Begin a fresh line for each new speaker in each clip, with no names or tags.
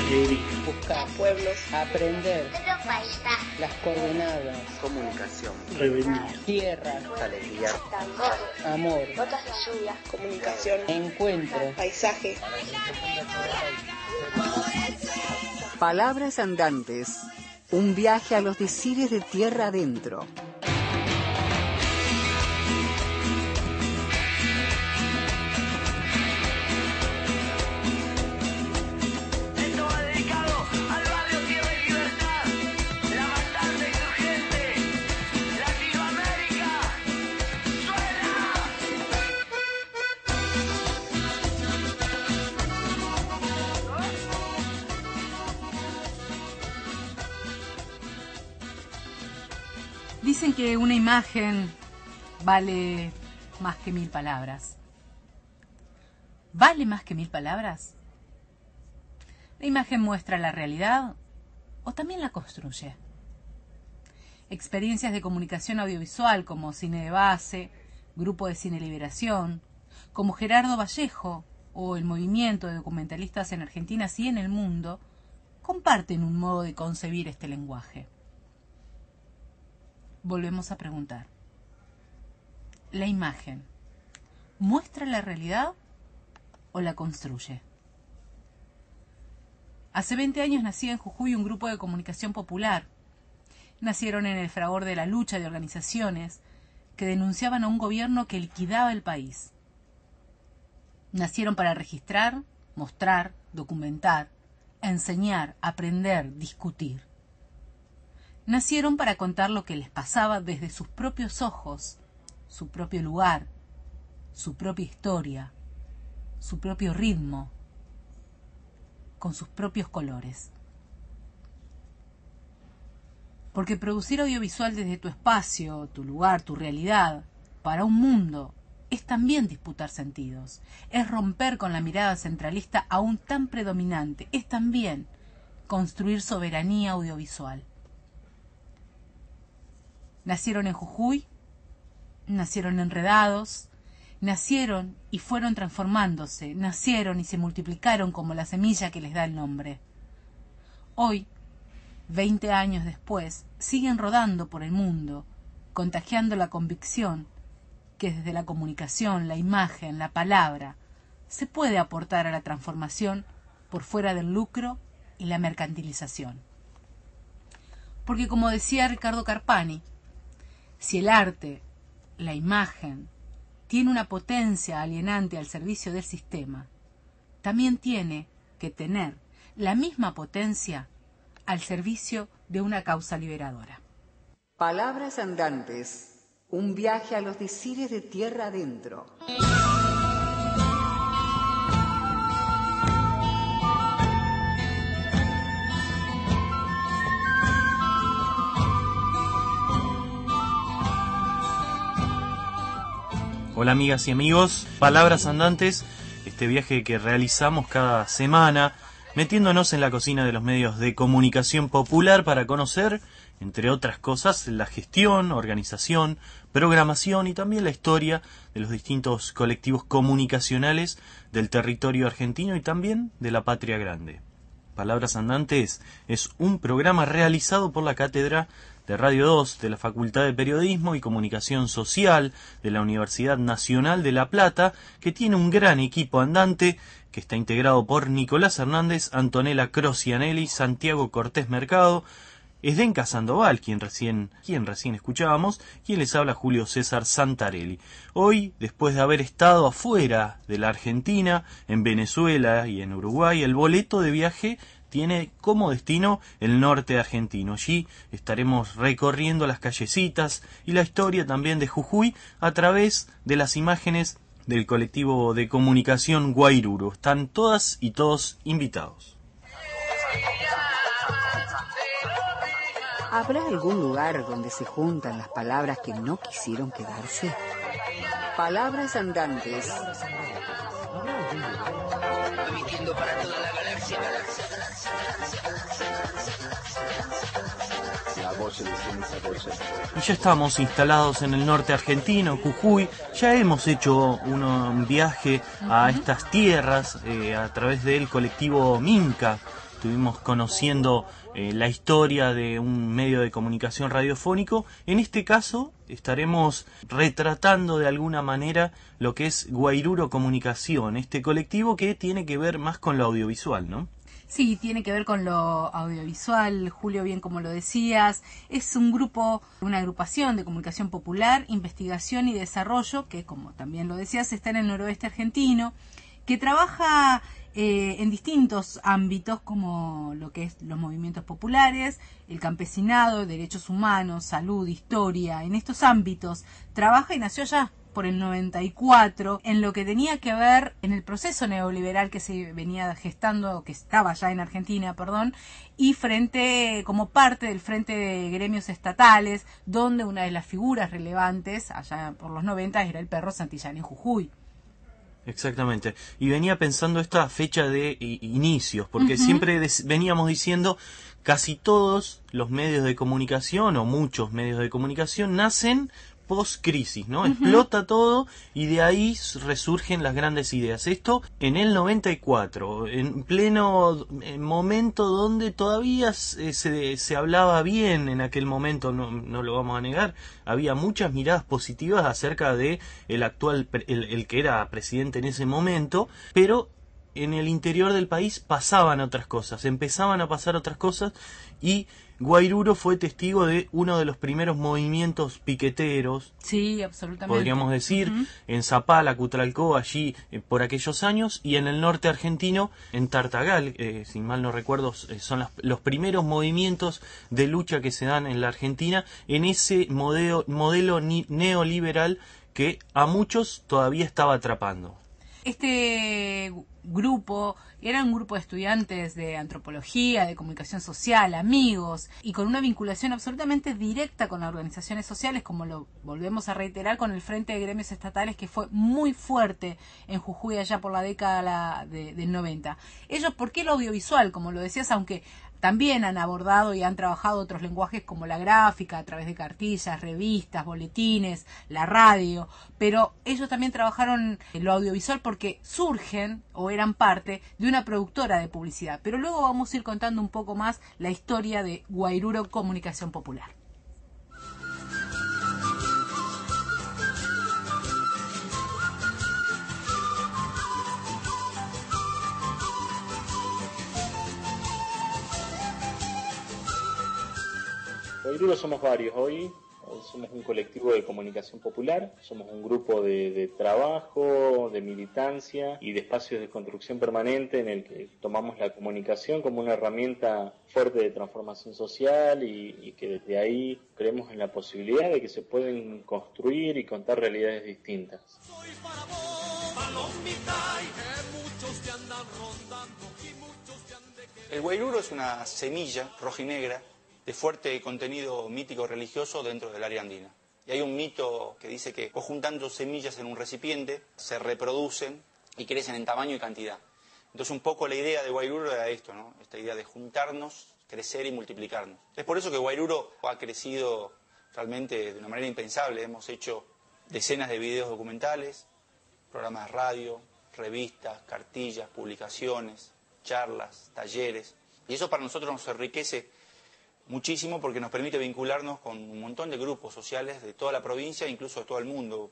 Eric.
Buscar pueblos, aprender
paisaje,
las coordenadas,
comunicación,
Revenir.
tierra,
alegría,
tambores,
amor,
gotas de lluvia,
comunicación, encuentro,
paisaje.
Palabras andantes. Un viaje a los decires de tierra adentro.
Dicen que una imagen vale más que 1000 palabras. ¿Vale más que 1000 palabras? La imagen muestra la realidad o también la construye. Experiencias de comunicación audiovisual como Cine de Base, Grupo de Cine Liberación, como Gerardo Vallejo o el movimiento de documentalistas en Argentina y en el mundo, comparten un modo de concebir este lenguaje. Volvemos a preguntar. ¿La imagen muestra la realidad o la construye? Hace 20 años nacía en Jujuy un grupo de comunicación popular. Nacieron en el fragor de la lucha de organizaciones que denunciaban a un gobierno que liquidaba el país. Nacieron para registrar, mostrar, documentar, enseñar, aprender, discutir. Nacieron para contar lo que les pasaba desde sus propios ojos, su propio lugar, su propia historia, su propio ritmo, con sus propios colores. Porque producir audiovisual desde tu espacio, tu lugar, tu realidad, para un mundo, es también disputar sentidos, es romper con la mirada centralista aún tan predominante, es también construir soberanía audiovisual. Nacieron en Jujuy, nacieron enredados, nacieron y fueron transformándose, nacieron y se multiplicaron como la semilla que les da el nombre. Hoy, 20 años después, siguen rodando por el mundo, contagiando la convicción que desde la comunicación, la imagen, la palabra, se puede aportar a la transformación por fuera del lucro y la mercantilización. Porque como decía Ricardo Carpani, si el arte, la imagen, tiene una potencia alienante al servicio del sistema, también tiene que tener la misma potencia al servicio de una causa liberadora.
Palabras andantes. Un viaje a los decires de tierra adentro.
Hola amigas y amigos, Palabras Andantes, este viaje que realizamos cada semana, metiéndonos en la cocina de los medios de comunicación popular para conocer, entre otras cosas, la gestión, organización, programación y también la historia de los distintos colectivos comunicacionales del territorio argentino y también de la patria grande. Palabras Andantes es un programa realizado por la Cátedra de Radio 2 de la Facultad de Periodismo y Comunicación Social de la Universidad Nacional de La Plata, que tiene un gran equipo andante que está integrado por Nicolás Hernández, Antonella Crocianelli, Santiago Cortés Mercado, Esdenka Sandoval, quien recién escuchábamos, quien les habla Julio César Santarelli. Hoy, después de haber estado afuera de la Argentina, en Venezuela y en Uruguay, el boleto de viaje tiene como destino el norte argentino. Allí estaremos recorriendo las callecitas y la historia también de Jujuy a través de las imágenes del colectivo de comunicación Guairuro. Están todas y todos invitados.
¿Habrá algún lugar donde se juntan las palabras que no quisieron quedarse? Palabras andantes.
emitiendo para toda la galaxia.
Y ya estamos instalados en el norte argentino, Jujuy. Ya hemos hecho un viaje a estas tierras a través del colectivo Minca, estuvimos conociendo la historia de un medio de comunicación radiofónico. En este caso estaremos retratando de alguna manera lo que es Guairuro Comunicación, este colectivo que tiene que ver más con lo audiovisual, ¿no?
Sí, tiene que ver con lo audiovisual, Julio, bien como lo decías. Es un grupo, una agrupación de comunicación popular, investigación y desarrollo, que como también lo decías, está en el noroeste argentino, que trabaja en distintos ámbitos como lo que es los movimientos populares, el campesinado, derechos humanos, salud, historia. En estos ámbitos trabaja y nació ya por el 94, en lo que tenía que ver en el proceso neoliberal que se venía gestando, que estaba ya en Argentina, y como parte del Frente de Gremios Estatales, donde una de las figuras relevantes, allá por los 90, era el Perro Santillán en Jujuy.
Exactamente. Y venía pensando esta fecha de inicios, porque siempre veníamos diciendo casi todos los medios de comunicación, o muchos medios de comunicación, nacen post-crisis, ¿no? Explota todo y de ahí resurgen las grandes ideas. Esto en el 94, en pleno momento donde todavía se hablaba bien en aquel momento, no lo vamos a negar. Había muchas miradas positivas acerca de el actual, el que era presidente en ese momento, pero en el interior del país pasaban otras cosas, empezaban a pasar otras cosas, y Guairuro fue testigo de uno de los primeros movimientos piqueteros.
Sí, absolutamente.
Podríamos decir, en Zapala, Cutralcó, allí por aquellos años, y en el norte argentino, en Tartagal, si mal no recuerdo, son los primeros movimientos de lucha que se dan en la Argentina, en ese modelo neoliberal que a muchos todavía estaba atrapando.
Este grupo era un grupo de estudiantes de antropología, de comunicación social, amigos, y con una vinculación absolutamente directa con las organizaciones sociales, como lo volvemos a reiterar con el Frente de Gremios Estatales, que fue muy fuerte en Jujuy allá por la década del 90. Ellos, ¿por qué el audiovisual? Como lo decías, aunque también han abordado y han trabajado otros lenguajes como la gráfica, a través de cartillas, revistas, boletines, la radio, pero ellos también trabajaron en lo audiovisual porque surgen o eran parte de una productora de publicidad. Pero luego vamos a ir contando un poco más la historia de Guairuro Comunicación Popular.
Guairuro somos varios hoy, somos un colectivo de comunicación popular, somos un grupo de trabajo, de militancia y de espacios de construcción permanente en el que tomamos la comunicación como una herramienta fuerte de transformación social y que desde ahí creemos en la posibilidad de que se pueden construir y contar realidades distintas.
El Guairuro es una semilla rojinegra de fuerte contenido mítico religioso dentro del área andina. Y hay un mito que dice que vos juntando semillas en un recipiente se reproducen y crecen en tamaño y cantidad. Entonces un poco la idea de Guairuro era esto, ¿no? Esta idea de juntarnos, crecer y multiplicarnos. Es por eso que Guairuro ha crecido realmente de una manera impensable. Hemos hecho decenas de videos documentales, programas de radio, revistas, cartillas, publicaciones, charlas, talleres. Y eso para nosotros nos enriquece muchísimo porque nos permite vincularnos con un montón de grupos sociales de toda la provincia e incluso de todo el mundo.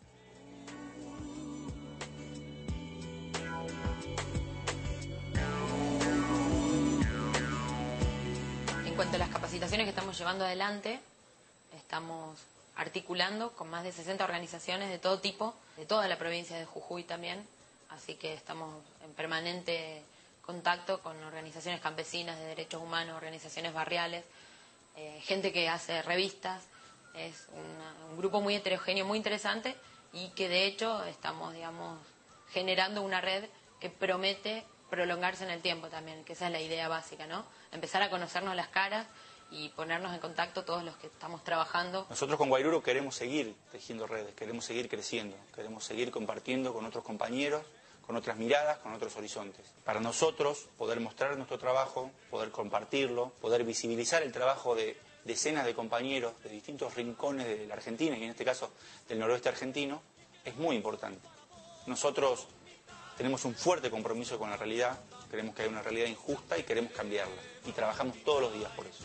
En cuanto a las capacitaciones que estamos llevando adelante, estamos articulando con más de 60 organizaciones de todo tipo, de toda la provincia de Jujuy también, así que estamos en permanente contacto con organizaciones campesinas de derechos humanos, organizaciones barriales, gente que hace revistas. Es un grupo muy heterogéneo, muy interesante, y que de hecho estamos, generando una red que promete prolongarse en el tiempo también, que esa es la idea básica, ¿no? Empezar a conocernos las caras y ponernos en contacto todos los que estamos trabajando.
Nosotros con Guairuro queremos seguir tejiendo redes, queremos seguir creciendo, queremos seguir compartiendo con otros compañeros, con otras miradas, con otros horizontes. Para nosotros, poder mostrar nuestro trabajo, poder compartirlo, poder visibilizar el trabajo de decenas de compañeros de distintos rincones de la Argentina, y en este caso del noroeste argentino, es muy importante. Nosotros Tenemos un fuerte compromiso con la realidad, creemos que hay una realidad injusta y queremos cambiarla. Y trabajamos todos los días por eso.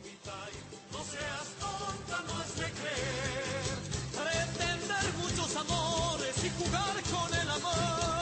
Pretender muchos amores y jugar con el amor.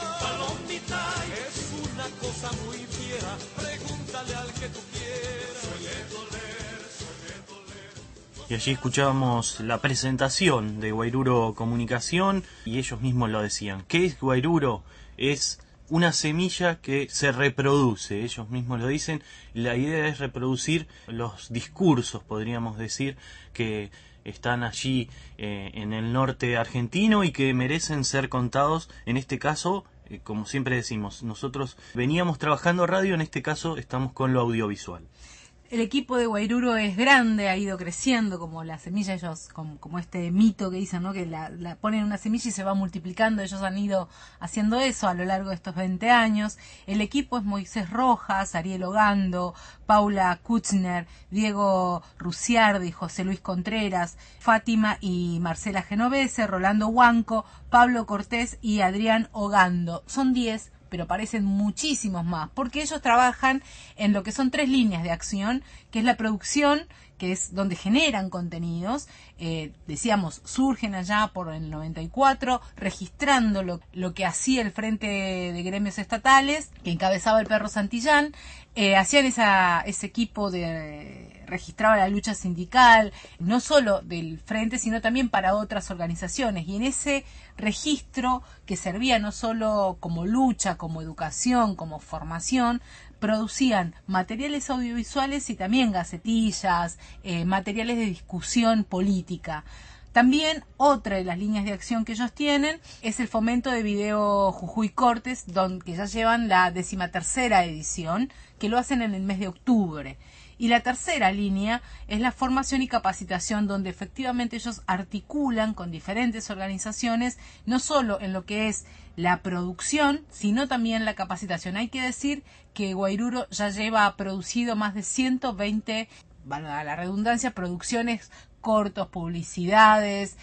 Palomita es una cosa muy fiera, pregúntale al que tú quieras. Suele doler, suele doler.
Y allí escuchábamos la presentación de Guairuro Comunicación y ellos mismos lo decían. ¿Qué es Guairuro? Es una semilla que se reproduce, ellos mismos lo dicen. La idea es reproducir los discursos, podríamos decir, que están allí en el norte argentino y que merecen ser contados. En este caso, como siempre decimos, nosotros veníamos trabajando radio, en este caso estamos con lo audiovisual.
El equipo de Guairuro es grande, ha ido creciendo como la semilla, ellos, como este mito que dicen, ¿no? Que la ponen una semilla y se va multiplicando. Ellos han ido haciendo eso a lo largo de estos 20 años. El equipo es Moisés Rojas, Ariel Ogando, Paula Kutzner, Diego Ruciardi, José Luis Contreras, Fátima y Marcela Genovese, Rolando Huanco, Pablo Cortés y Adrián Ogando. Son 10, pero parecen muchísimos más, porque ellos trabajan en lo que son 3 líneas de acción, que es la producción, que es donde generan contenidos, decíamos, surgen allá por el 94, registrando lo que hacía el Frente de Gremios Estatales, que encabezaba el Perro Santillán, hacían ese equipo registraba la lucha sindical, no solo del Frente, sino también para otras organizaciones, y en ese registro que servía no solo como lucha, como educación, como formación, producían materiales audiovisuales y también gacetillas, materiales de discusión política. También otra de las líneas de acción que ellos tienen es el fomento de Video Jujuy Cortes, que ya llevan la 13ª edición, que lo hacen en el mes de octubre. Y la tercera línea es la formación y capacitación, donde efectivamente ellos articulan con diferentes organizaciones, no solo en lo que es la producción, sino también la capacitación. Hay que decir que Guairuro ya lleva producido más de 120, valga la redundancia, producciones, cortos, publicidades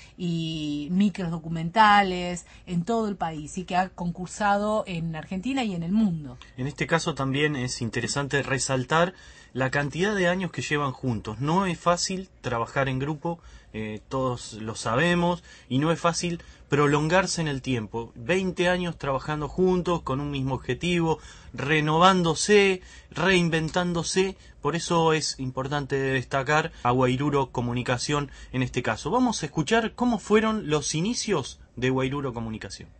y micros documentales en todo el país, y que ha concursado en Argentina y en el mundo.
En este caso también es interesante resaltar la cantidad de años que llevan juntos. No es fácil trabajar en grupo, todos lo sabemos, y no es fácil prolongarse en el tiempo. 20 años trabajando juntos con un mismo objetivo, renovándose, reinventándose. Por eso es importante destacar a Guairuro Comunicación en este caso. Vamos a escuchar cómo fueron los inicios de Guairuro Comunicación.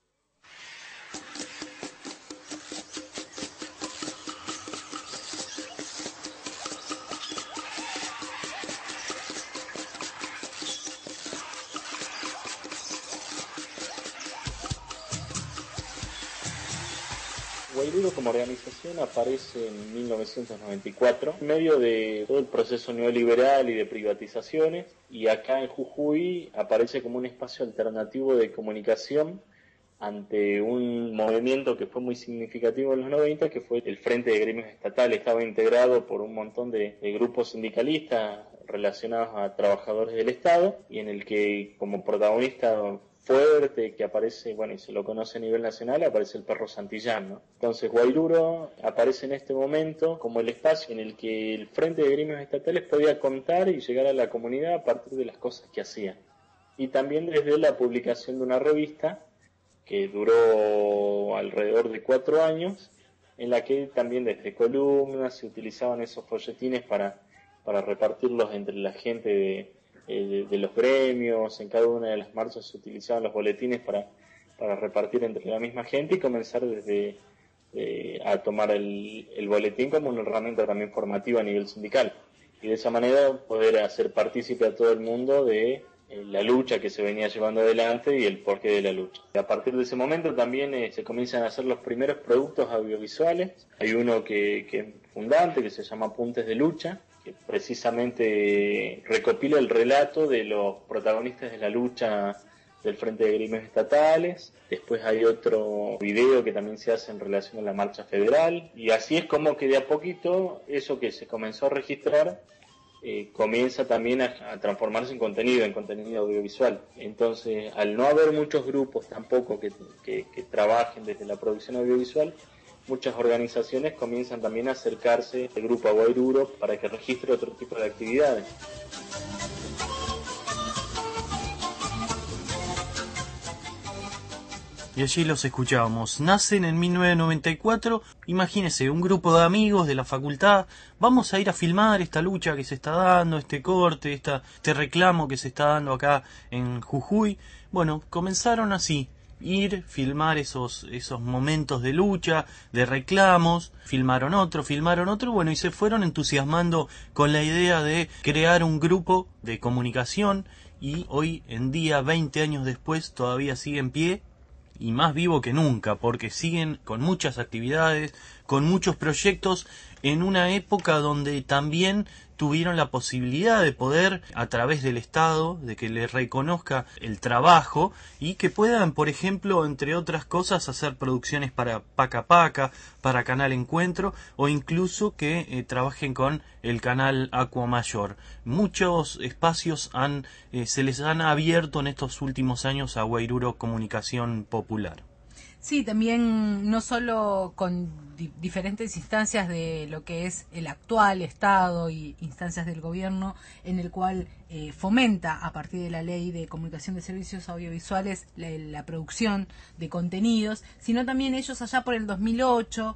Guairuro como organización aparece en 1994, en medio de todo el proceso neoliberal y de privatizaciones, y acá en Jujuy aparece como un espacio alternativo de comunicación ante un movimiento que fue muy significativo en los 90, que fue el Frente de Gremios Estatales. Estaba integrado por un montón de grupos sindicalistas relacionados a trabajadores del Estado, y en el que como protagonista fuerte que aparece, bueno, y se lo conoce a nivel nacional, aparece el Perro Santillán, ¿no? Entonces Guairuro aparece en este momento como el espacio en el que el Frente de Gremios Estatales podía contar y llegar a la comunidad a partir de las cosas que hacía. Y también desde la publicación de una revista que duró alrededor de 4 años, en la que también desde columnas se utilizaban esos folletines para repartirlos entre la gente de los gremios. En cada una de las marchas se utilizaban los boletines para repartir entre la misma gente y comenzar desde a tomar el boletín como una herramienta también formativa a nivel sindical, y de esa manera poder hacer partícipe a todo el mundo de la lucha que se venía llevando adelante y el porqué de la lucha. A partir de ese momento también se comienzan a hacer los primeros productos audiovisuales. Hay uno que es fundante, que se llama Apuntes de Lucha, que precisamente recopila el relato de los protagonistas de la lucha del Frente de Gremios Estatales. Después hay otro video que también se hace en relación a la marcha federal, y así es como que de a poquito eso que se comenzó a registrar comienza también a transformarse en contenido audiovisual. Entonces, al no haber muchos grupos tampoco que trabajen desde la producción audiovisual, muchas organizaciones comienzan también a acercarse al grupo a Guairuro para que registre otro tipo de actividades.
Y allí los escuchábamos. Nacen en 1994. Imagínense, un grupo de amigos de la facultad. Vamos a ir a filmar esta lucha que se está dando, este corte, este reclamo que se está dando acá en Jujuy. Bueno, comenzaron así. Ir, filmar esos momentos de lucha, de reclamos, filmaron otro, bueno, y se fueron entusiasmando con la idea de crear un grupo de comunicación, y hoy en día, 20 años después, todavía sigue en pie, y más vivo que nunca, porque siguen con muchas actividades, con muchos proyectos, en una época donde también tuvieron la posibilidad de poder, a través del Estado, de que les reconozca el trabajo y que puedan, por ejemplo, entre otras cosas, hacer producciones para Paca Paca, para Canal Encuentro, o incluso que trabajen con el canal Aqua Mayor. Muchos espacios se les han abierto en estos últimos años a Guairuro Comunicación Popular.
Sí, también no solo con diferentes instancias de lo que es el actual Estado y instancias del gobierno, en el cual fomenta a partir de la Ley de Comunicación de Servicios Audiovisuales la producción de contenidos, sino también ellos allá por el 2008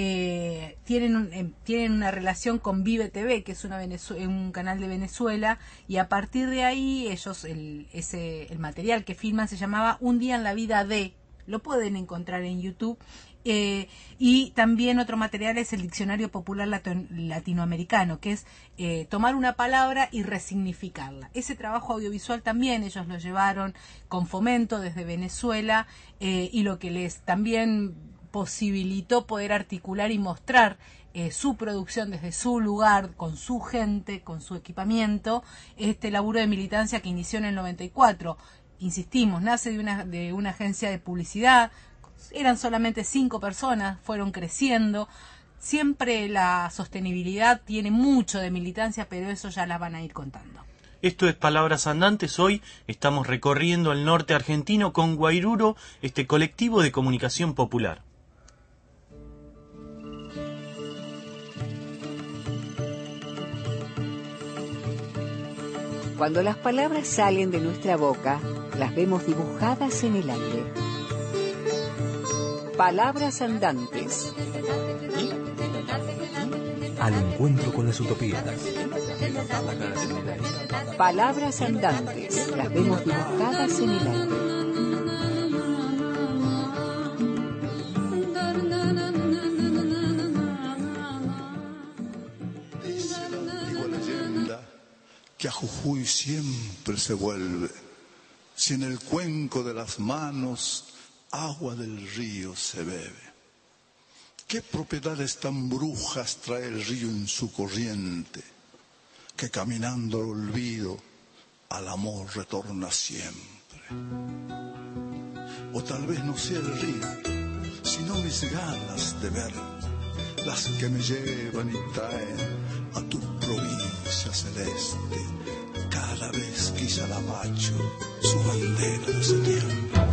tienen una relación con Vive TV, que es un canal de Venezuela, y a partir de ahí ellos el material que filman se llamaba Un día en la vida de. Lo pueden encontrar en YouTube. Y también otro material es el Diccionario Popular Latinoamericano, que es tomar una palabra y resignificarla. Ese trabajo audiovisual también ellos lo llevaron con fomento desde Venezuela, y lo que les también posibilitó poder articular y mostrar su producción desde su lugar, con su gente, con su equipamiento, este laburo de militancia que inició en el 94. Insistimos, nace de una agencia de publicidad, eran solamente 5 personas, fueron creciendo. Siempre la sostenibilidad tiene mucho de militancia, pero eso ya la van a ir contando.
Esto es Palabras Andantes. Hoy estamos recorriendo el norte argentino con Guairuro, este colectivo de comunicación popular.
Cuando las palabras salen de nuestra boca, las vemos dibujadas en el aire. Palabras andantes.
Al encuentro con las utopías.
Palabras andantes, las vemos dibujadas en el aire.
Que a Jujuy siempre se vuelve, si en el cuenco de las manos agua del río se bebe. ¿Qué propiedades tan brujas trae el río en su corriente, que caminando al olvido al amor retorna siempre? O tal vez no sea el río, sino mis ganas de ver, las que me llevan y traen a tu provincia celeste, cada vez que Izalapacho su bandera de septiembre.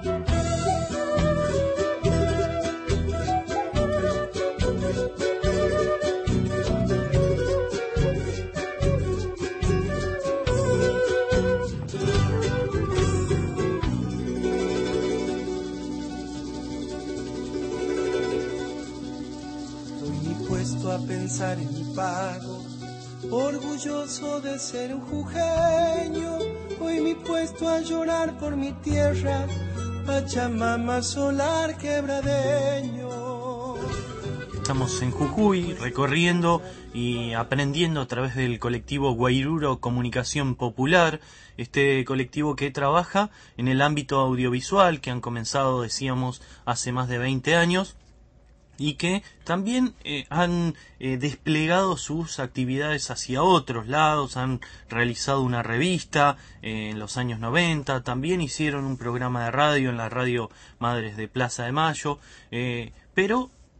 A pensar en mi pago, orgulloso de ser un jujeño, hoy me he puesto a llorar por mi tierra, Pachamama solar quebradeño.
Estamos en Jujuy recorriendo y aprendiendo a través del colectivo Guairuro Comunicación Popular, este colectivo que trabaja en el ámbito audiovisual, que han comenzado, decíamos, hace más de 20 años. Y que también han desplegado sus actividades hacia otros lados, han realizado una revista en los años 90, también hicieron un programa de radio en la radio Madres de Plaza de Mayo, pero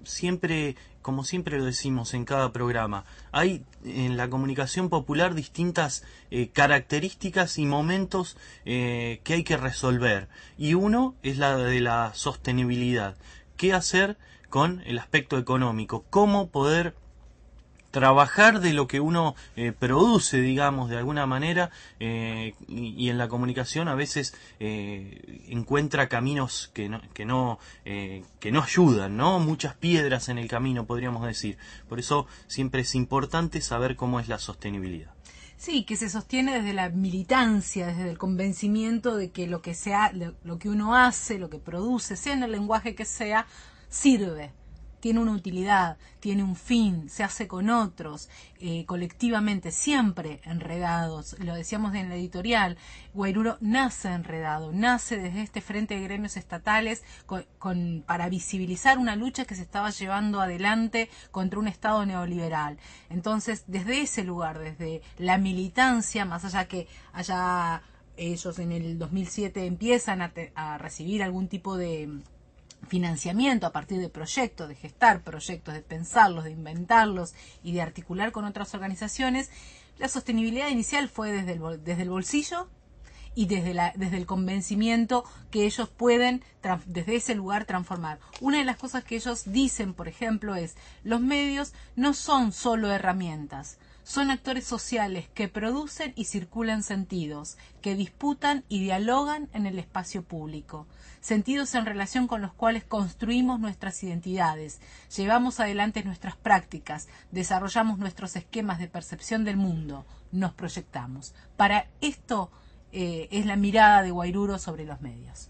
siempre, como siempre lo decimos en cada programa, hay en la comunicación popular distintas características y momentos que hay que resolver. Y uno es la de la sostenibilidad. ¿Qué hacer con el aspecto económico? ¿Cómo poder trabajar de lo que uno produce, digamos, de alguna manera, y en la comunicación a veces encuentra caminos que no ayudan, ¿no? Muchas piedras en el camino, podríamos decir. Por eso siempre es importante saber cómo es la sostenibilidad.
Sí, que se sostiene desde la militancia, desde el convencimiento de que lo que uno hace, lo que produce, sea en el lenguaje que sea, sirve. Tiene una utilidad, tiene un fin, se hace con otros, colectivamente, siempre enredados. Lo decíamos en la editorial, Guairuro nace enredado, nace desde este frente de gremios estatales para visibilizar una lucha que se estaba llevando adelante contra un Estado neoliberal. Entonces, desde ese lugar, desde la militancia, más allá que allá ellos en el 2007 empiezan a recibir algún tipo de financiamiento a partir de proyectos, de gestar proyectos, de pensarlos, de inventarlos y de articular con otras organizaciones, la sostenibilidad inicial fue desde el bolsillo y desde el convencimiento que ellos pueden desde ese lugar transformar. Una de las cosas que ellos dicen, por ejemplo, es: los medios no son solo herramientas, son actores sociales que producen y circulan sentidos, que disputan y dialogan en el espacio público. Sentidos en relación con los cuales construimos nuestras identidades, llevamos adelante nuestras prácticas, desarrollamos nuestros esquemas de percepción del mundo, nos proyectamos. Para esto es la mirada de Guairuro sobre los medios.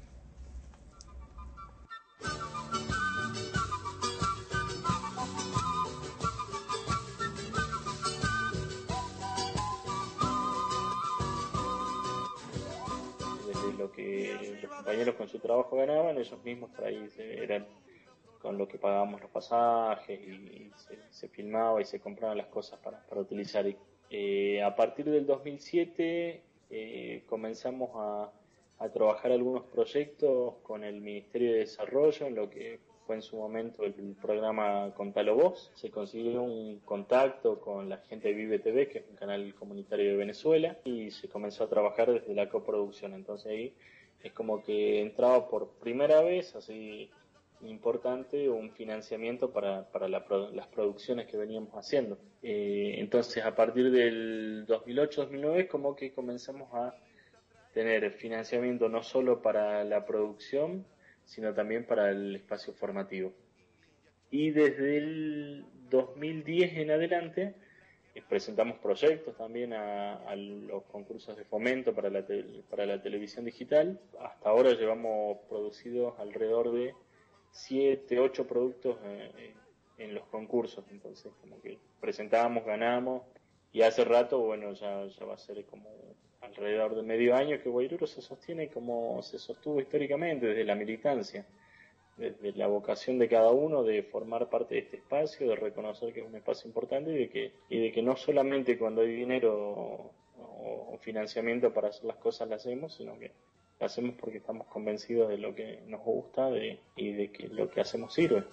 Lo que los compañeros con su trabajo ganaban, ellos mismos por ahí eran con lo que pagábamos los pasajes y se filmaba y se compraban las cosas para utilizar. A partir del 2007 comenzamos a trabajar algunos proyectos con el Ministerio de Desarrollo, en lo que fue en su momento el programa Contalo Vos. Se consiguió un contacto con la gente de Vive TV, que es un canal comunitario de Venezuela, y se comenzó a trabajar desde la coproducción. Entonces ahí es como que entraba por primera vez, así importante, un financiamiento para las producciones que veníamos haciendo. Entonces a partir del 2008-2009 como que comenzamos a tener financiamiento no solo para la producción, sino también para el espacio formativo. Y desde el 2010 en adelante presentamos proyectos también a los concursos de fomento para la televisión digital. Hasta ahora llevamos producidos alrededor de 7, 8 productos en los concursos. Entonces como que presentábamos, ganamos, y hace rato, bueno, ya va a ser como alrededor de medio año que Guairuro se sostiene como se sostuvo históricamente, desde la militancia, desde la vocación de cada uno de formar parte de este espacio, de reconocer que es un espacio importante y de que no solamente cuando hay dinero o financiamiento para hacer las cosas las hacemos, sino que lo hacemos porque estamos convencidos de lo que nos gusta y de que lo que hacemos sirve.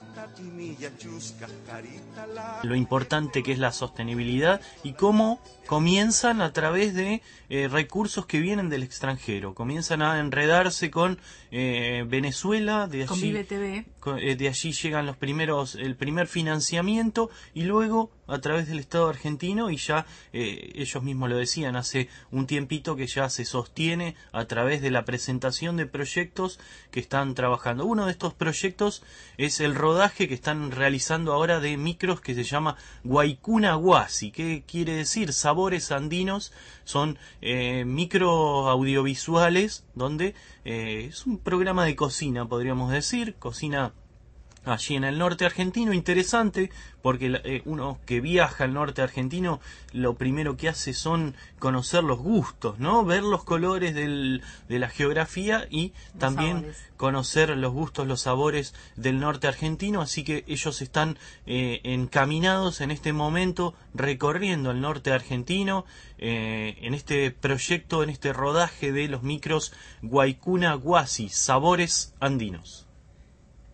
Lo importante que es la sostenibilidad y cómo comienzan a través de recursos que vienen del extranjero. Comienzan a enredarse con Venezuela, de allí,
con Vive TV.
De allí llegan el primer financiamiento y luego a través del Estado argentino, y ya ellos mismos lo decían hace un tiempito que ya se sostiene a través de la presentación de proyectos que están trabajando. Uno de estos proyectos es el rodaje que están realizando ahora de micros que se llama Guaycuna Guasi. ¿Qué quiere decir? Sabores andinos. Son micro audiovisuales donde es un programa de cocina, podríamos decir, cocina allí en el norte argentino. Interesante porque uno que viaja al norte argentino lo primero que hace son conocer los gustos, ¿no? Ver los colores de la geografía y también conocer los gustos, los sabores del norte argentino. Así que ellos están encaminados en este momento recorriendo el norte argentino en este proyecto, en este rodaje de los micros Guaycuna Guasi, Sabores Andinos.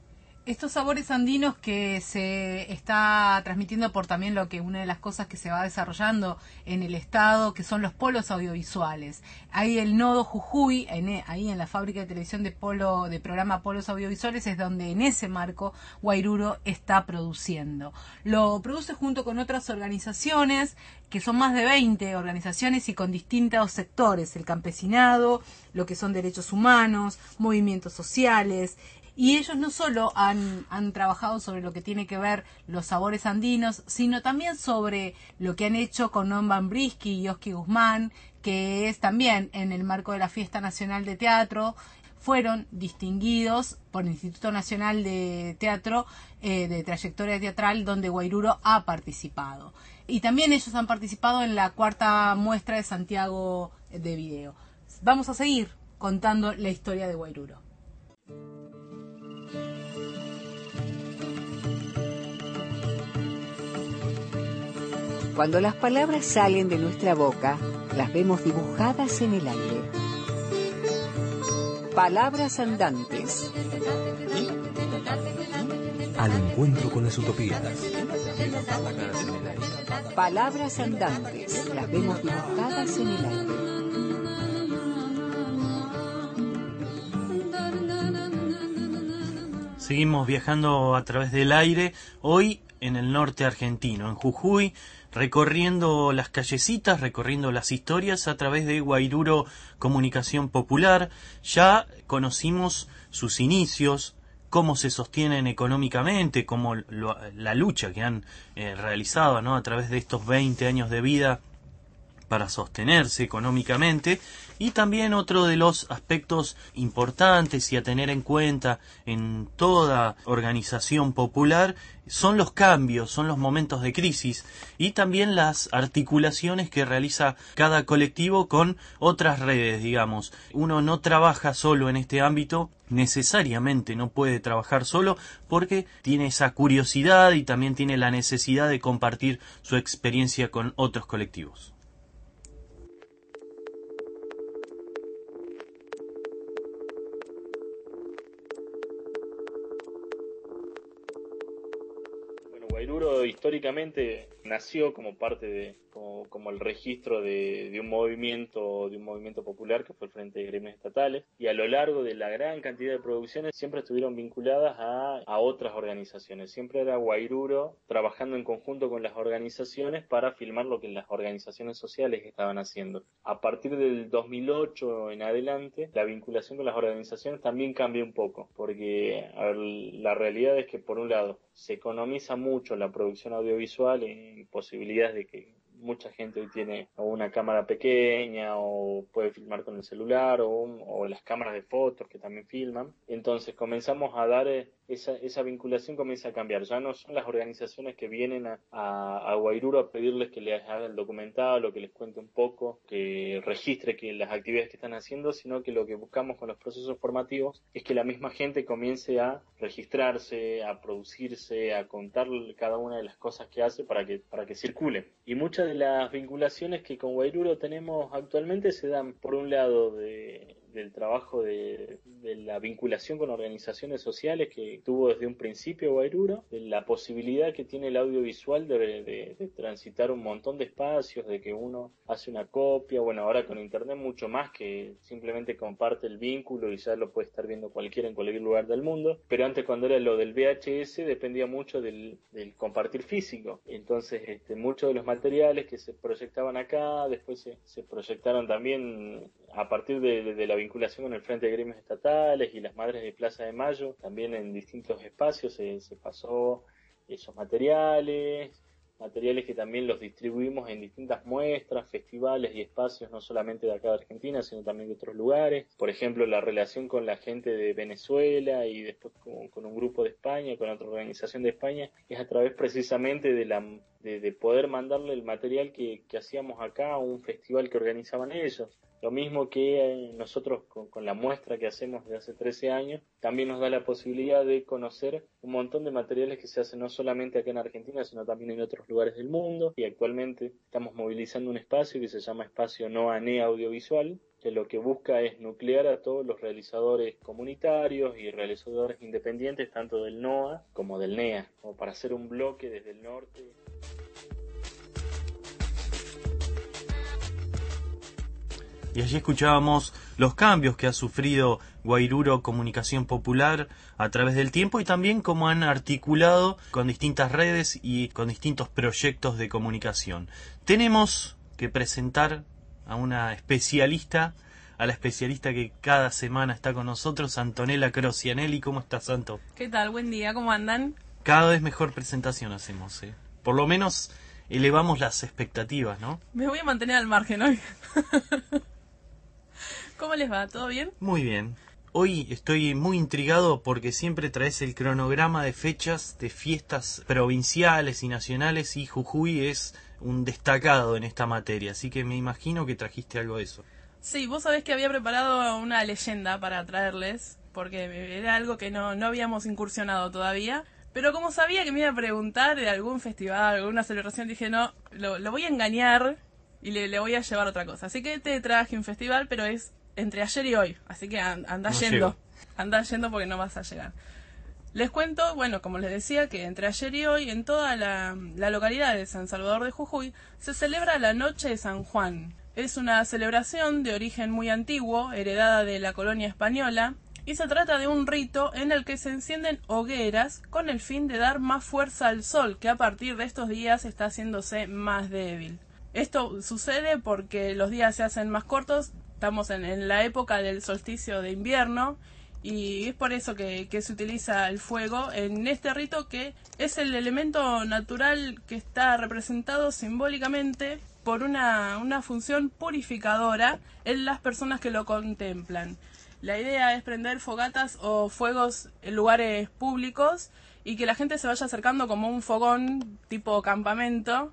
Estos sabores andinos que se está transmitiendo por también lo que una de las cosas que se va desarrollando en el estado, que son los polos audiovisuales. Hay el nodo Jujuy, ahí en la fábrica de televisión de programa Polos Audiovisuales, es donde en ese marco Guairuro está produciendo. Lo produce junto con otras organizaciones, que son más de 20 organizaciones y con distintos sectores, el campesinado, lo que son derechos humanos, movimientos sociales. Y ellos no solo han trabajado sobre lo que tiene que ver los sabores andinos, sino también sobre lo que han hecho con Norman Brisky y Oski Guzmán, que es también en el marco de la Fiesta Nacional de Teatro. Fueron distinguidos por el Instituto Nacional de Teatro de Trayectoria Teatral, donde Guairuro ha participado. Y también ellos han participado en la 4ª muestra de Santiago de video. Vamos a seguir contando la historia de Guairuro.
Cuando las palabras salen de nuestra boca, las vemos dibujadas en el aire. Palabras andantes.
Al encuentro con las utopías.
Palabras andantes, las vemos dibujadas en el aire.
Seguimos viajando a través del aire, hoy en el norte argentino, en Jujuy, recorriendo las callecitas, recorriendo las historias a través de Guairuro Comunicación Popular. Ya conocimos sus inicios, cómo se sostienen económicamente, cómo la lucha que han realizado, ¿no?, a través de estos 20 años de vida para sostenerse económicamente. Y también otro de los aspectos importantes y a tener en cuenta en toda organización popular son los cambios, son los momentos de crisis y también las articulaciones que realiza cada colectivo con otras redes, digamos. Uno no trabaja solo en este ámbito, necesariamente no puede trabajar solo porque tiene esa curiosidad y también tiene la necesidad de compartir su experiencia con otros colectivos.
Guairuro históricamente nació como parte de como el registro de un movimiento popular que fue el Frente de Gremios Estatales, y a lo largo de la gran cantidad de producciones siempre estuvieron vinculadas a otras organizaciones. Siempre era Guairuro trabajando en conjunto con las organizaciones para filmar lo que las organizaciones sociales estaban haciendo. A partir del 2008 en adelante, la vinculación con las organizaciones también cambió un poco, porque la realidad es que por un lado se economiza mucho la producción audiovisual en posibilidades de que mucha gente hoy tiene o una cámara pequeña o puede filmar con el celular o las cámaras de fotos que también filman. Entonces comenzamos a dar esa vinculación comienza a cambiar. Ya no son las organizaciones que vienen a Guairuro a pedirles que les haga el documental o que les cuente un poco, que registre las actividades que están haciendo, sino que lo que buscamos con los procesos formativos es que la misma gente comience a registrarse, a producirse, a contar cada una de las cosas que hace para que circule. Y muchas de las vinculaciones que con Guairuro tenemos actualmente se dan, por un lado, del trabajo de la vinculación con organizaciones sociales que tuvo desde un principio Guairuro, de la posibilidad que tiene el audiovisual de transitar un montón de espacios, de que uno hace una copia, bueno, ahora con internet mucho más, que simplemente comparte el vínculo y ya lo puede estar viendo cualquiera en cualquier lugar del mundo, pero antes cuando era lo del VHS dependía mucho del compartir físico. Entonces muchos de los materiales que se proyectaban acá después se proyectaron también a partir de la vinculación con el Frente de Gremios Estatales y las Madres de Plaza de Mayo. También en distintos espacios se pasó esos materiales que también los distribuimos en distintas muestras, festivales y espacios, no solamente de acá de Argentina, sino también de otros lugares. Por ejemplo, la relación con la gente de Venezuela y después con un grupo de España, con otra organización de España, es a través precisamente de poder mandarle el material que hacíamos acá a un festival que organizaban ellos. Lo mismo que nosotros con la muestra que hacemos desde hace 13 años, también nos da la posibilidad de conocer un montón de materiales que se hacen no solamente acá en Argentina, sino también en otros lugares del mundo. Y actualmente estamos movilizando un espacio que se llama Espacio No ANE Audiovisual, que lo que busca es nuclear a todos los realizadores comunitarios y realizadores independientes, tanto del NOA como del NEA, como para hacer un bloque desde el norte.
Y allí escuchábamos los cambios que ha sufrido Guairuro Comunicación Popular a través del tiempo y también cómo han articulado con distintas redes y con distintos proyectos de comunicación. Tenemos que presentar a una especialista, a la especialista que cada semana está con nosotros, Antonella Crocianelli. ¿Cómo estás, Santo?
¿Qué tal? Buen día, ¿cómo andan?
Cada vez mejor presentación hacemos, ¿eh? Por lo menos elevamos las expectativas, ¿no?
Me voy a mantener al margen hoy. ¿Cómo les va? ¿Todo bien?
Muy bien. Hoy estoy muy intrigado porque siempre traes el cronograma de fechas de fiestas provinciales y nacionales y Jujuy es un destacado en esta materia, así que me imagino que trajiste algo de eso.
Sí, vos sabés que había preparado una leyenda para traerles, porque era algo que no habíamos incursionado todavía, pero como sabía que me iba a preguntar de algún festival, alguna celebración, dije no, lo voy a engañar y le voy a llevar otra cosa. Así que te traje un festival, pero es entre ayer y hoy, así que anda yendo. Anda yendo porque no vas a llegar. Les cuento, bueno, como les decía, que entre ayer y hoy en toda la localidad de San Salvador de Jujuy se celebra la Noche de San Juan. Es una celebración de origen muy antiguo, heredada de la colonia española, y se trata de un rito en el que se encienden hogueras con el fin de dar más fuerza al sol, que a partir de estos días está haciéndose más débil. Esto sucede porque los días se hacen más cortos, estamos en la época del solsticio de invierno, y es por eso que se utiliza el fuego en este rito, que es el elemento natural que está representado simbólicamente por una función purificadora en las personas que lo contemplan. La idea es prender fogatas o fuegos en lugares públicos y que la gente se vaya acercando como un fogón tipo campamento,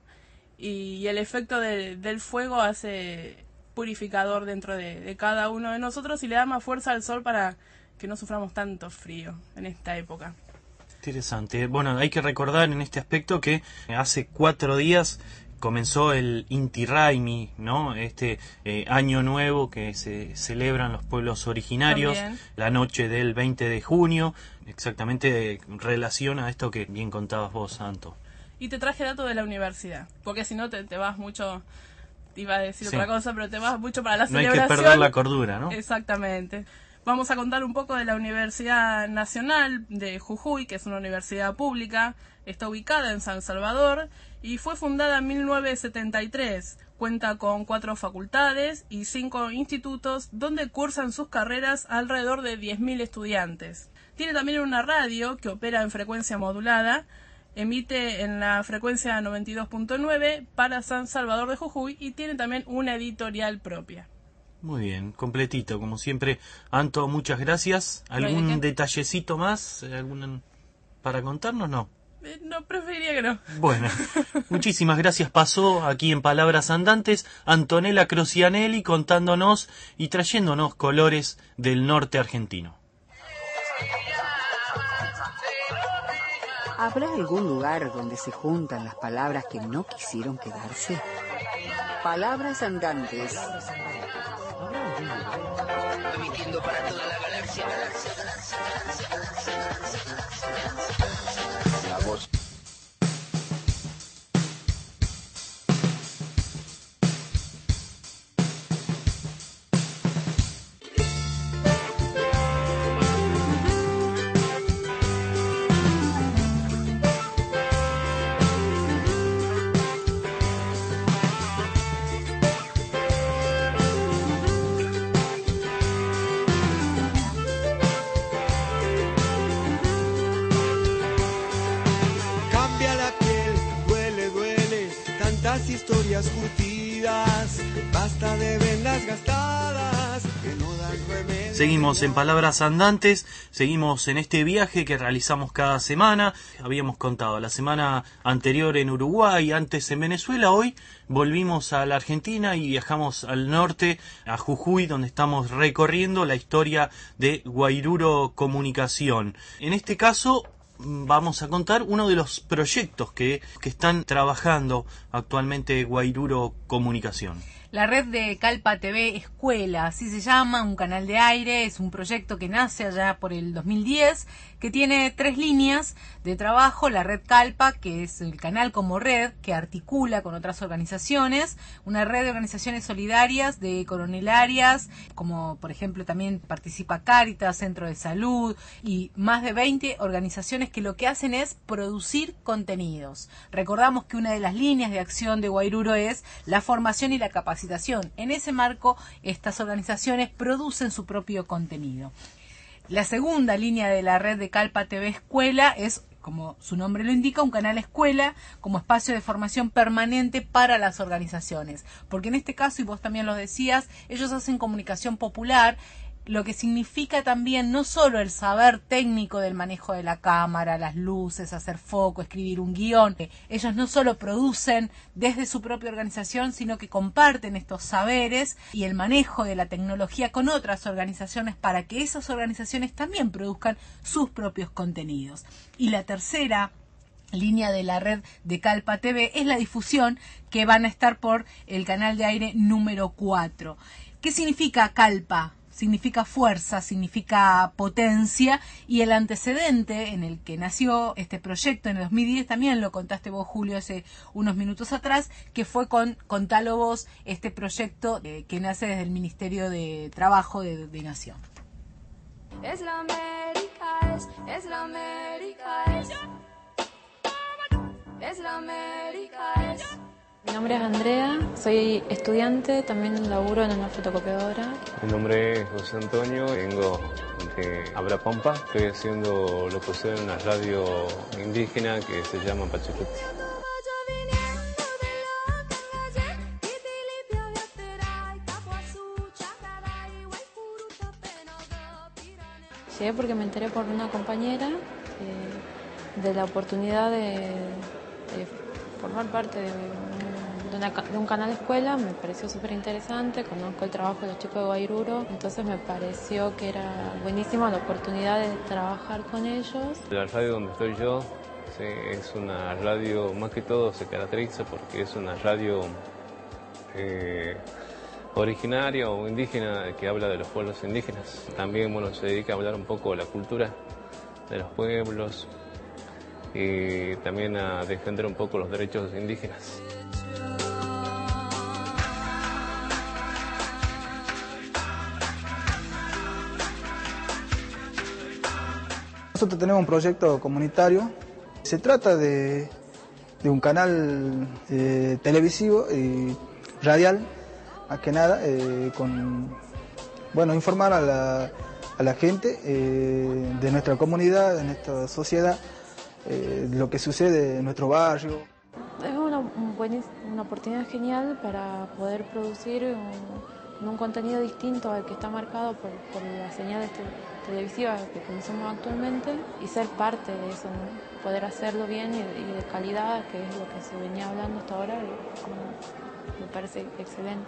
y el efecto del fuego hace purificador dentro de cada uno de nosotros y le da más fuerza al sol para que no suframos tanto frío en esta época.
Interesante. Bueno, hay que recordar en este aspecto que hace 4 días comenzó el Inti Raymi, ¿no? Este año nuevo que se celebran los pueblos originarios, también la noche del 20 de junio, exactamente en relación a esto que bien contabas vos, Santo.
Y te traje datos de la universidad, porque si no te vas mucho, iba a decir otra cosa, pero te vas mucho para la celebración.
No hay que perder la cordura, ¿no?
Exactamente. Vamos a contar un poco de la Universidad Nacional de Jujuy, que es una universidad pública, está ubicada en San Salvador y fue fundada en 1973. Cuenta con 4 facultades y 5 institutos donde cursan sus carreras alrededor de 10.000 estudiantes. Tiene también una radio que opera en frecuencia modulada, emite en la frecuencia 92.9 para San Salvador de Jujuy y tiene también una editorial propia.
Muy bien, completito, como siempre. Anto, muchas gracias. ¿Algún detallecito más para contarnos? No.
No, preferiría que no.
Bueno, muchísimas gracias. Pasó aquí en Palabras Andantes Antonella Crocianelli contándonos y trayéndonos colores del norte argentino.
¿Habrá algún lugar donde se juntan las palabras que no quisieron quedarse? Palabras Andantes.
Emitiendo para toda la galaxia. La voz.
Historias curtidas, basta de vendas gastadas que no dan remedio.
Seguimos en Palabras Andantes, seguimos en este viaje que realizamos cada semana. Habíamos contado la semana anterior en Uruguay, antes en Venezuela. Hoy volvimos a la Argentina y viajamos al norte, a Jujuy, donde estamos recorriendo la historia de Guairuro Comunicación. En este caso vamos a contar uno de los proyectos que están trabajando actualmente Guairuro Comunicación.
La red de Calpa TV Escuela, así se llama, un canal de aire, es un proyecto que nace allá por el 2010, que tiene 3 líneas de trabajo: la red Calpa, que es el canal como red que articula con otras organizaciones, una red de organizaciones solidarias de coronelarias, como por ejemplo también participa Cáritas, Centro de Salud y más de 20 organizaciones que lo que hacen es producir contenidos. Recordamos que una de las líneas de acción de Guairuro es la formación y la capacitación. En ese marco, estas organizaciones producen su propio contenido. La segunda línea de la red de Calpa TV Escuela es, como su nombre lo indica, un canal escuela como espacio de formación permanente para las organizaciones. Porque en este caso, y vos también lo decías, ellos hacen comunicación popular, lo que significa también no solo el saber técnico del manejo de la cámara, las luces, hacer foco, escribir un guión. Ellos no solo producen desde su propia organización, sino que comparten estos saberes y el manejo de la tecnología con otras organizaciones para que esas organizaciones también produzcan sus propios contenidos. Y la tercera línea de la red de Calpa TV es la difusión, que van a estar por el canal de aire número 4. ¿Qué significa Calpa? Significa fuerza, significa potencia, y el antecedente en el que nació este proyecto en el 2010, también lo contaste vos, Julio, hace unos minutos atrás, que fue contalo vos, este proyecto que nace desde el Ministerio de Trabajo de Nación.
Es la América, es la América, es la América,
Mi nombre es Andrea, soy estudiante, también laburo en una fotocopiadora.
Mi nombre es José Antonio, vengo de Abrapampa, estoy haciendo locución en una radio indígena que se llama Pachacuti.
Llegué porque me enteré por una compañera de la oportunidad de formar parte de un canal escuela. Me pareció súper interesante, conozco el trabajo de los chicos de Guairuro, entonces me pareció que era buenísima la oportunidad de trabajar con ellos.
La radio donde estoy yo es una radio, más que todo se caracteriza porque es una radio originaria o indígena que habla de los pueblos indígenas. También se dedica a hablar un poco de la cultura de los pueblos y también a defender un poco los derechos indígenas.
Nosotros tenemos un proyecto comunitario. Se trata de un canal televisivo y radial, más que nada, informar a la gente de nuestra comunidad, de nuestra sociedad, lo que sucede en nuestro barrio.
Es una oportunidad genial para poder producir un contenido distinto al que está marcado por las señales televisivas que conocemos actualmente y ser parte de eso, ¿no? Poder hacerlo bien y de calidad, que es lo que se venía hablando hasta ahora, me parece excelente.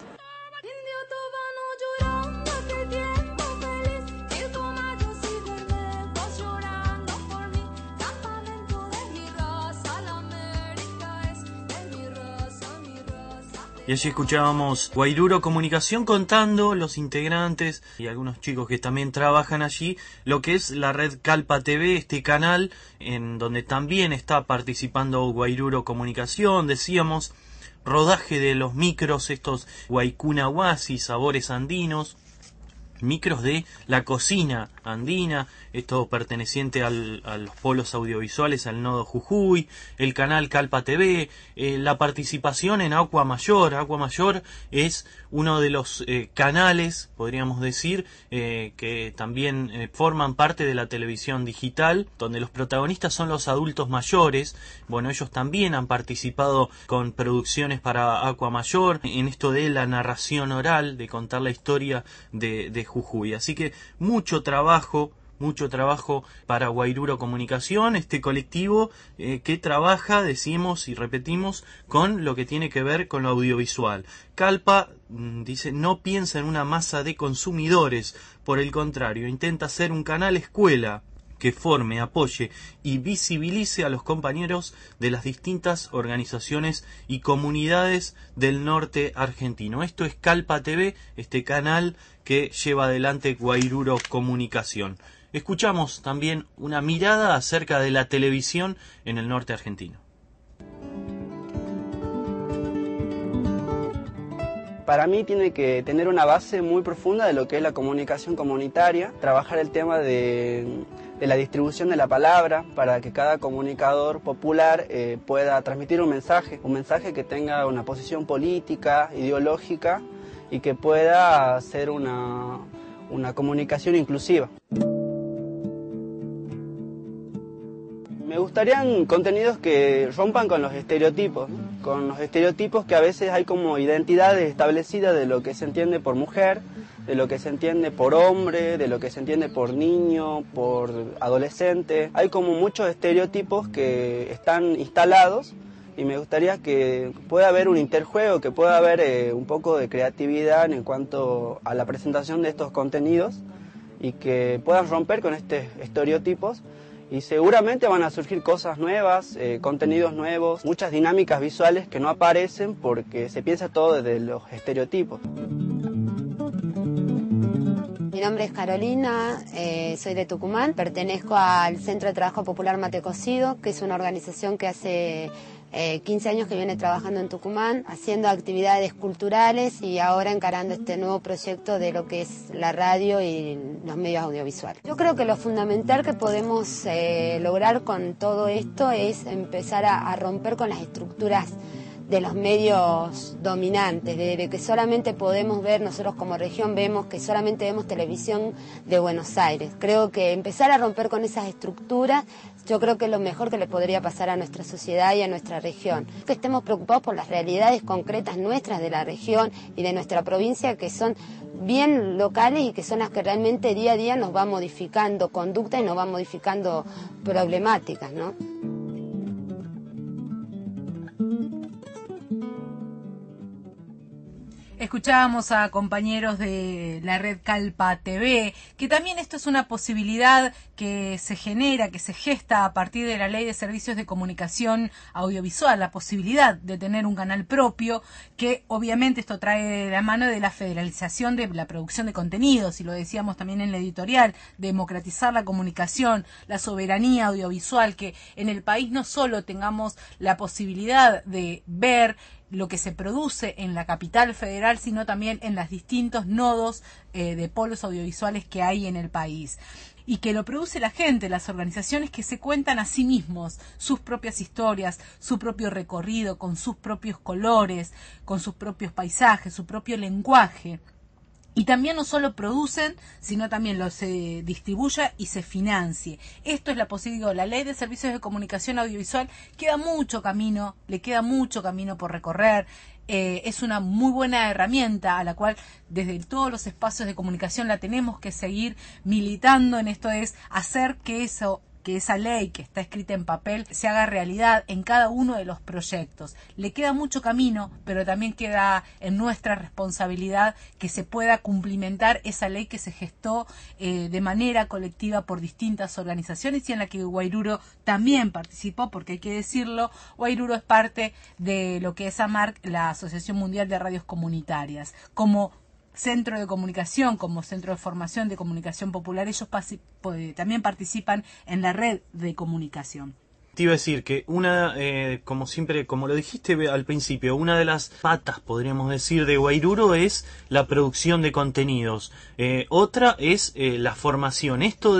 Y allí escuchábamos Guairuro Comunicación contando los integrantes y algunos chicos que también trabajan allí, lo que es la red Calpa TV, este canal en donde también está participando Guairuro Comunicación. Decíamos, rodaje de los micros, estos Guaycunahuasi, sabores andinos, micros de la cocina andina, esto perteneciente a los polos audiovisuales, al nodo Jujuy, el canal Calpa TV, la participación en Aqua Mayor. Aqua Mayor es uno de los canales, podríamos decir, que también forman parte de la televisión digital, donde los protagonistas son los adultos mayores. Bueno, ellos también han participado con producciones para Aqua Mayor, en esto de la narración oral, de contar la historia de Jujuy. Así que mucho trabajo para Guairuro Comunicación, este colectivo que trabaja, decimos y repetimos, con lo que tiene que ver con lo audiovisual. Calpa dice, no piensa en una masa de consumidores, por el contrario, intenta ser un canal escuela que forme, apoye y visibilice a los compañeros de las distintas organizaciones y comunidades del norte argentino. Esto es Calpa TV, este canal que lleva adelante Guairuro Comunicación. Escuchamos también una mirada acerca de la televisión en el norte argentino.
Para mí tiene que tener una base muy profunda de lo que es la comunicación comunitaria, trabajar el tema de la distribución de la palabra para que cada comunicador popular pueda transmitir un mensaje que tenga una posición política, ideológica y que pueda ser una comunicación inclusiva. Me gustarían contenidos que rompan con los estereotipos, ¿no? Con los estereotipos que a veces hay como identidades establecidas de lo que se entiende por mujer, de lo que se entiende por hombre, de lo que se entiende por niño, por adolescente. Hay como muchos estereotipos que están instalados y me gustaría que pueda haber un interjuego, que pueda haber un poco de creatividad en cuanto a la presentación de estos contenidos y que puedan romper con estos estereotipos. Y seguramente van a surgir cosas nuevas, contenidos nuevos, muchas dinámicas visuales que no aparecen porque se piensa todo desde los estereotipos.
Mi nombre es Carolina, soy de Tucumán, pertenezco al Centro de Trabajo Popular Mate Cocido, que es una organización que hace 15 años que viene trabajando en Tucumán, haciendo actividades culturales y ahora encarando este nuevo proyecto de lo que es la radio y los medios audiovisuales. Yo creo que lo fundamental que podemos lograr con todo esto es empezar a romper con las estructuras de los medios dominantes, de que solamente podemos ver, nosotros como región vemos que solamente vemos televisión de Buenos Aires. Creo que empezar a romper con esas estructuras, yo creo que es lo mejor que le podría pasar a nuestra sociedad y a nuestra región. Que estemos preocupados por las realidades concretas nuestras de la región y de nuestra provincia, que son bien locales y que son las que realmente día a día nos va modificando conducta y nos va modificando problemáticas, ¿no?
Escuchábamos a compañeros de la red Calpa TV, que también esto es una posibilidad que se genera, que se gesta a partir de la Ley de Servicios de Comunicación Audiovisual, la posibilidad de tener un canal propio, que obviamente esto trae de la mano de la federalización de la producción de contenidos, y lo decíamos también en la editorial, democratizar la comunicación, la soberanía audiovisual, que en el país no solo tengamos la posibilidad de ver lo que se produce en la capital federal, sino también en los distintos nodos de polos audiovisuales que hay en el país. Y que lo produce la gente, las organizaciones que se cuentan a sí mismos sus propias historias, su propio recorrido, con sus propios colores, con sus propios paisajes, su propio lenguaje. Y también no solo producen, sino también se distribuya y se financie. Esto es la posibilidad. La Ley de Servicios de Comunicación Audiovisual queda mucho camino, le queda mucho camino por recorrer. Es una muy buena herramienta a la cual desde todos los espacios de comunicación la tenemos que seguir militando. En esto es hacer que esa ley que está escrita en papel se haga realidad en cada uno de los proyectos. Le queda mucho camino, pero también queda en nuestra responsabilidad que se pueda cumplimentar esa ley que se gestó de manera colectiva por distintas organizaciones y en la que Guairuro también participó, porque hay que decirlo, Guairuro es parte de lo que es AMARC, la Asociación Mundial de Radios Comunitarias. Como centro de comunicación, como centro de formación de comunicación popular, ellos también participan en la red de comunicación.
Te iba a decir que como siempre, como lo dijiste al principio, una de las patas, podríamos decir, de Guairuro es la producción de contenidos. Otra es la formación. Esto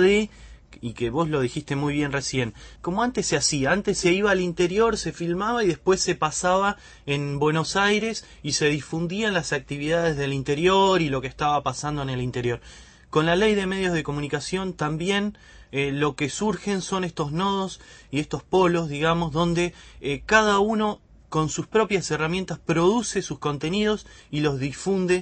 y que vos lo dijiste muy bien recién, como antes se hacía, antes se iba al interior, se filmaba y después se pasaba en Buenos Aires y se difundían las actividades del interior y lo que estaba pasando en el interior. Con la Ley de Medios de Comunicación también lo que surgen son estos nodos y estos polos, digamos, donde cada uno con sus propias herramientas produce sus contenidos y los difunde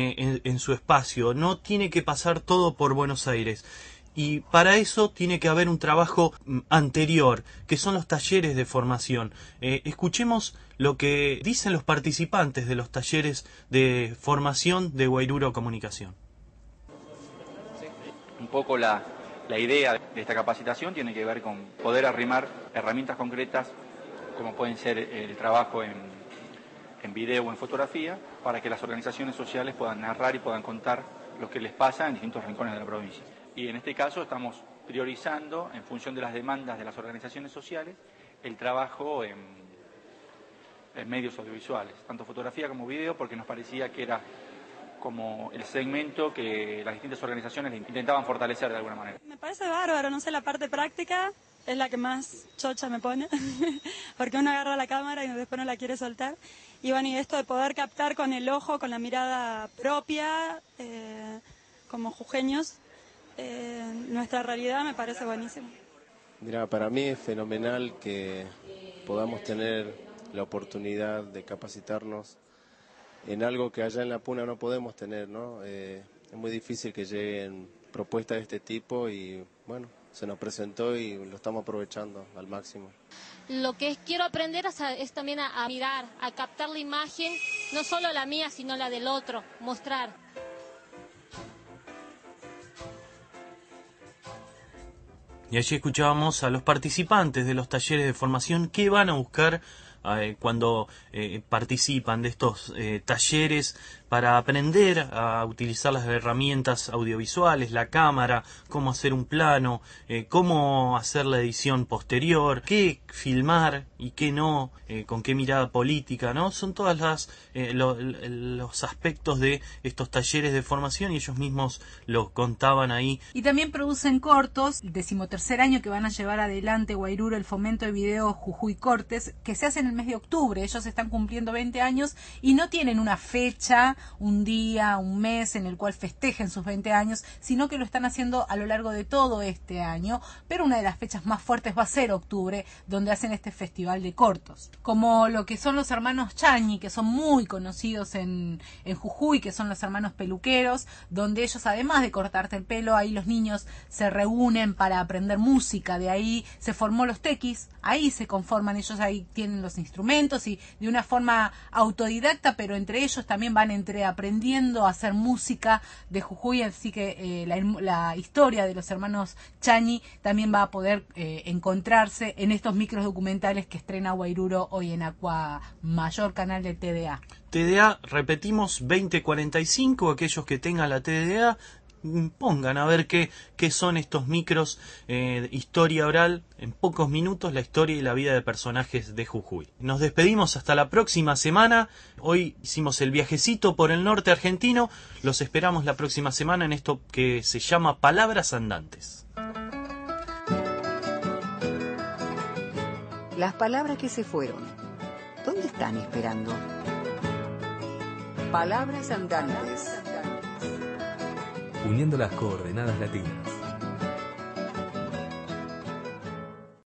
en su espacio. No tiene que pasar todo por Buenos Aires. Y para eso tiene que haber un trabajo anterior, que son los talleres de formación. Escuchemos lo que dicen los participantes de los talleres de formación de Guairuro Comunicación.
Un poco la
La idea de esta capacitación tiene que ver con poder arrimar herramientas concretas como pueden ser el trabajo en video o en fotografía para que las organizaciones sociales puedan narrar y puedan contar lo que les pasa en distintos rincones de la provincia. Y en este caso estamos priorizando, en función de las demandas de las organizaciones sociales, el trabajo en medios audiovisuales, tanto fotografía como video, porque nos parecía que era como el segmento que las distintas organizaciones intentaban fortalecer de alguna manera.
Me parece bárbaro, no sé, la parte práctica es la que más chocha me pone, porque uno agarra la cámara y después no la quiere soltar. Y bueno, y esto de poder captar con el ojo, con la mirada propia, como jujeños, nuestra realidad me parece buenísimo.
Mira, para mí es fenomenal que podamos tener la oportunidad de capacitarnos en algo que allá en la Puna no podemos tener, ¿no? Es muy difícil que lleguen propuestas de este tipo y, bueno, se nos presentó y lo estamos aprovechando al máximo.
Lo que quiero aprender es también a mirar, a captar la imagen, no solo la mía, sino la del otro, mostrar.
Y allí escuchábamos a los participantes de los talleres de formación que van a buscar cuando participan de estos talleres para aprender a utilizar las herramientas audiovisuales, la cámara, cómo hacer un plano, cómo hacer la edición posterior, qué filmar y qué no, con qué mirada política, ¿no? Son todas los aspectos de estos talleres de formación y ellos mismos lo contaban ahí.
Y también producen cortos, el 13º año que van a llevar adelante Guairuro el fomento de video Jujuy Cortes, que se hace en el mes de octubre. Ellos están cumpliendo 20 años y no tienen una fecha, un día, un mes en el cual festejen sus 20 años, sino que lo están haciendo a lo largo de todo este año, pero una de las fechas más fuertes va a ser octubre, donde hacen este festival de cortos. Como lo que son los hermanos Chañi, que son muy conocidos en Jujuy, que son los hermanos peluqueros, donde ellos, además de cortarte el pelo, ahí los niños se reúnen para aprender música, de ahí se formó los tequis, ahí se conforman, ellos ahí tienen los instrumentos y de una forma autodidacta, pero entre ellos también van aprendiendo a hacer música de Jujuy, así que la historia de los hermanos Chañi también va a poder encontrarse en estos micros documentales que estrena Guairuro hoy en Aqua Mayor, canal de TDA.
TDA, repetimos, 2045, aquellos que tengan la TDA, pongan a ver qué son estos micros, historia oral, en pocos minutos la historia y la vida de personajes de Jujuy. Nos despedimos hasta la próxima semana. Hoy hicimos el viajecito por el norte argentino. Los esperamos la próxima semana en esto que se llama Palabras Andantes.
Las palabras que se fueron, ¿dónde están esperando? Palabras Andantes.
Uniendo las coordenadas latinas.